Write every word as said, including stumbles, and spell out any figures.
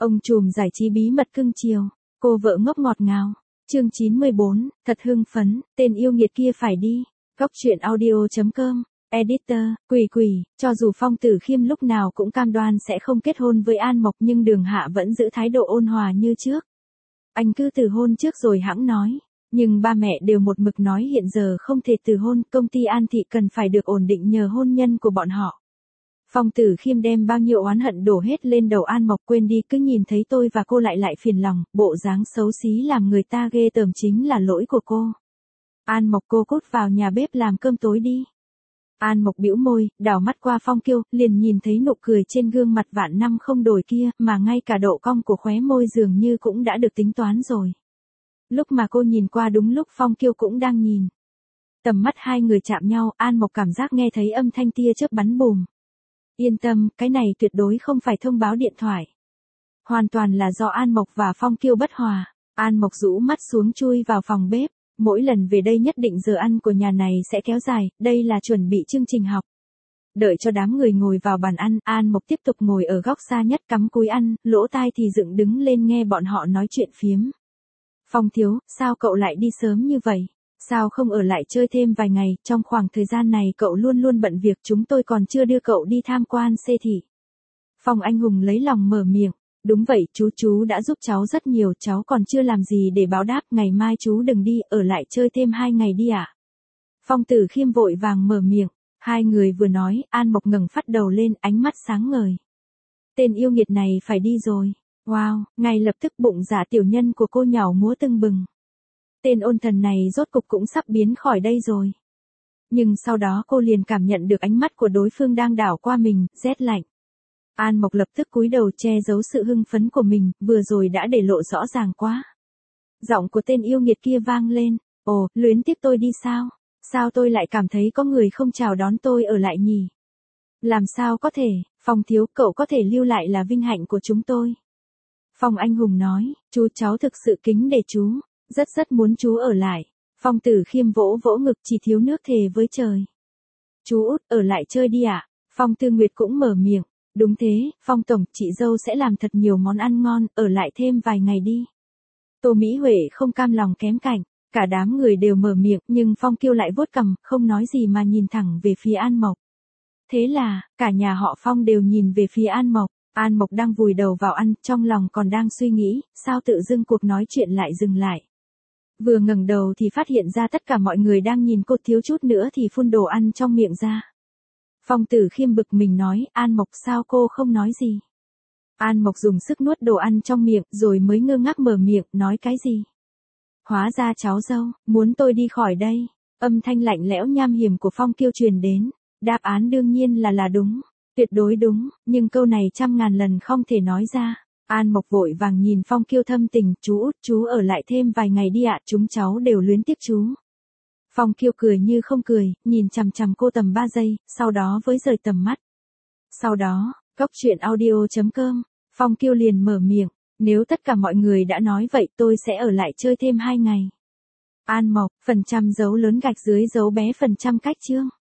Ông trùm giải trí bí mật cưng chiều, cô vợ ngốc ngọt ngào. Chương chín mươi bốn, thật hưng phấn, tên yêu nghiệt kia phải đi. Góc truyện audio chấm com, editor, quỷ quỷ, cho dù Phong Tử Khiêm lúc nào cũng cam đoan sẽ không kết hôn với An Mộc nhưng Đường Hạ vẫn giữ thái độ ôn hòa như trước. Anh cứ từ hôn trước rồi hẵng nói. Nhưng ba mẹ đều một mực nói hiện giờ không thể từ hôn, công ty An Thị cần phải được ổn định nhờ hôn nhân của bọn họ. Phong Tử Khiêm đem bao nhiêu oán hận đổ hết lên đầu An Mộc, quên đi, cứ nhìn thấy tôi và cô lại lại phiền lòng, bộ dáng xấu xí làm người ta ghê tởm chính là lỗi của cô. An Mộc, cô cút vào nhà bếp làm cơm tối đi. An Mộc bĩu môi, đảo mắt qua Phong Kiêu, liền nhìn thấy nụ cười trên gương mặt vạn năm không đổi kia, mà ngay cả độ cong của khóe môi dường như cũng đã được tính toán rồi. Lúc mà cô nhìn qua đúng lúc Phong Kiêu cũng đang nhìn. Tầm mắt hai người chạm nhau, An Mộc cảm giác nghe thấy âm thanh tia chớp bắn bùm. Yên tâm, cái này tuyệt đối không phải thông báo điện thoại. Hoàn toàn là do An Mộc và Phong Kiêu bất hòa. An Mộc rũ mắt xuống chui vào phòng bếp. Mỗi lần về đây nhất định giờ ăn của nhà này sẽ kéo dài, đây là chuẩn bị chương trình học. Đợi cho đám người ngồi vào bàn ăn, An Mộc tiếp tục ngồi ở góc xa nhất cắm cúi ăn, lỗ tai thì dựng đứng lên nghe bọn họ nói chuyện phiếm. Phong thiếu, sao cậu lại đi sớm như vậy? Sao không ở lại chơi thêm vài ngày, trong khoảng thời gian này cậu luôn luôn bận việc, chúng tôi còn chưa đưa cậu đi tham quan xê thị. Phong Anh Hùng lấy lòng mở miệng. Đúng vậy, chú chú đã giúp cháu rất nhiều, cháu còn chưa làm gì để báo đáp, ngày mai chú đừng đi, ở lại chơi thêm hai ngày đi ạ. À? Phong Tử Khiêm vội vàng mở miệng, hai người vừa nói, An Mộc ngẩng phát đầu lên, ánh mắt sáng ngời. Tên yêu nghiệt này phải đi rồi. Wow, ngay lập tức bụng dạ tiểu nhân của cô nhàu múa tưng bừng. Tên ôn thần này rốt cục cũng sắp biến khỏi đây rồi. Nhưng sau đó cô liền cảm nhận được ánh mắt của đối phương đang đảo qua mình, rét lạnh. An Mộc lập tức cúi đầu che giấu sự hưng phấn của mình, vừa rồi đã để lộ rõ ràng quá. Giọng của tên yêu nghiệt kia vang lên, ồ, luyến tiếc tôi đi sao? Sao tôi lại cảm thấy có người không chào đón tôi ở lại nhỉ? Làm sao có thể, Phong thiếu, cậu có thể lưu lại là vinh hạnh của chúng tôi. Phong Anh Hùng nói, chú cháu thực sự kính để chú, rất rất muốn chú ở lại. Phong Tử Khiêm vỗ vỗ ngực, chỉ thiếu nước thề với trời. Chú út, ở lại chơi đi ạ. À? Phong Tư Nguyệt cũng mở miệng. Đúng thế, Phong tổng, chị dâu sẽ làm thật nhiều món ăn ngon, ở lại thêm vài ngày đi. Tô Mỹ Huệ không cam lòng kém cạnh, cả đám người đều mở miệng, nhưng Phong Kiêu lại vuốt cằm, không nói gì mà nhìn thẳng về phía An Mộc. Thế là, cả nhà họ Phong đều nhìn về phía An Mộc. An Mộc đang vùi đầu vào ăn, trong lòng còn đang suy nghĩ, sao tự dưng cuộc nói chuyện lại dừng lại. Vừa ngẩng đầu thì phát hiện ra tất cả mọi người đang nhìn cô, thiếu chút nữa thì phun đồ ăn trong miệng ra. Phong Tử Khiêm bực mình nói, An Mộc sao cô không nói gì? An Mộc dùng sức nuốt đồ ăn trong miệng, rồi mới ngơ ngác mở miệng, nói cái gì? Hóa ra cháu dâu, muốn tôi đi khỏi đây. Âm thanh lạnh lẽo nham hiểm của Phong Kiêu truyền đến. Đáp án đương nhiên là là đúng. Tuyệt đối đúng, nhưng câu này trăm ngàn lần không thể nói ra. An Mộc vội vàng nhìn Phong Kiêu thâm tình, chú út, chú ở lại thêm vài ngày đi ạ, chúng cháu đều luyến tiếc chú. Phong Kiêu cười như không cười, nhìn chằm chằm cô tầm ba giây, sau đó với rời tầm mắt. Sau đó, góc truyện audio chấm com, Phong Kiêu liền mở miệng, nếu tất cả mọi người đã nói vậy tôi sẽ ở lại chơi thêm hai ngày. An Mộc, phần trăm dấu lớn gạch dưới dấu bé phần trăm cách chương.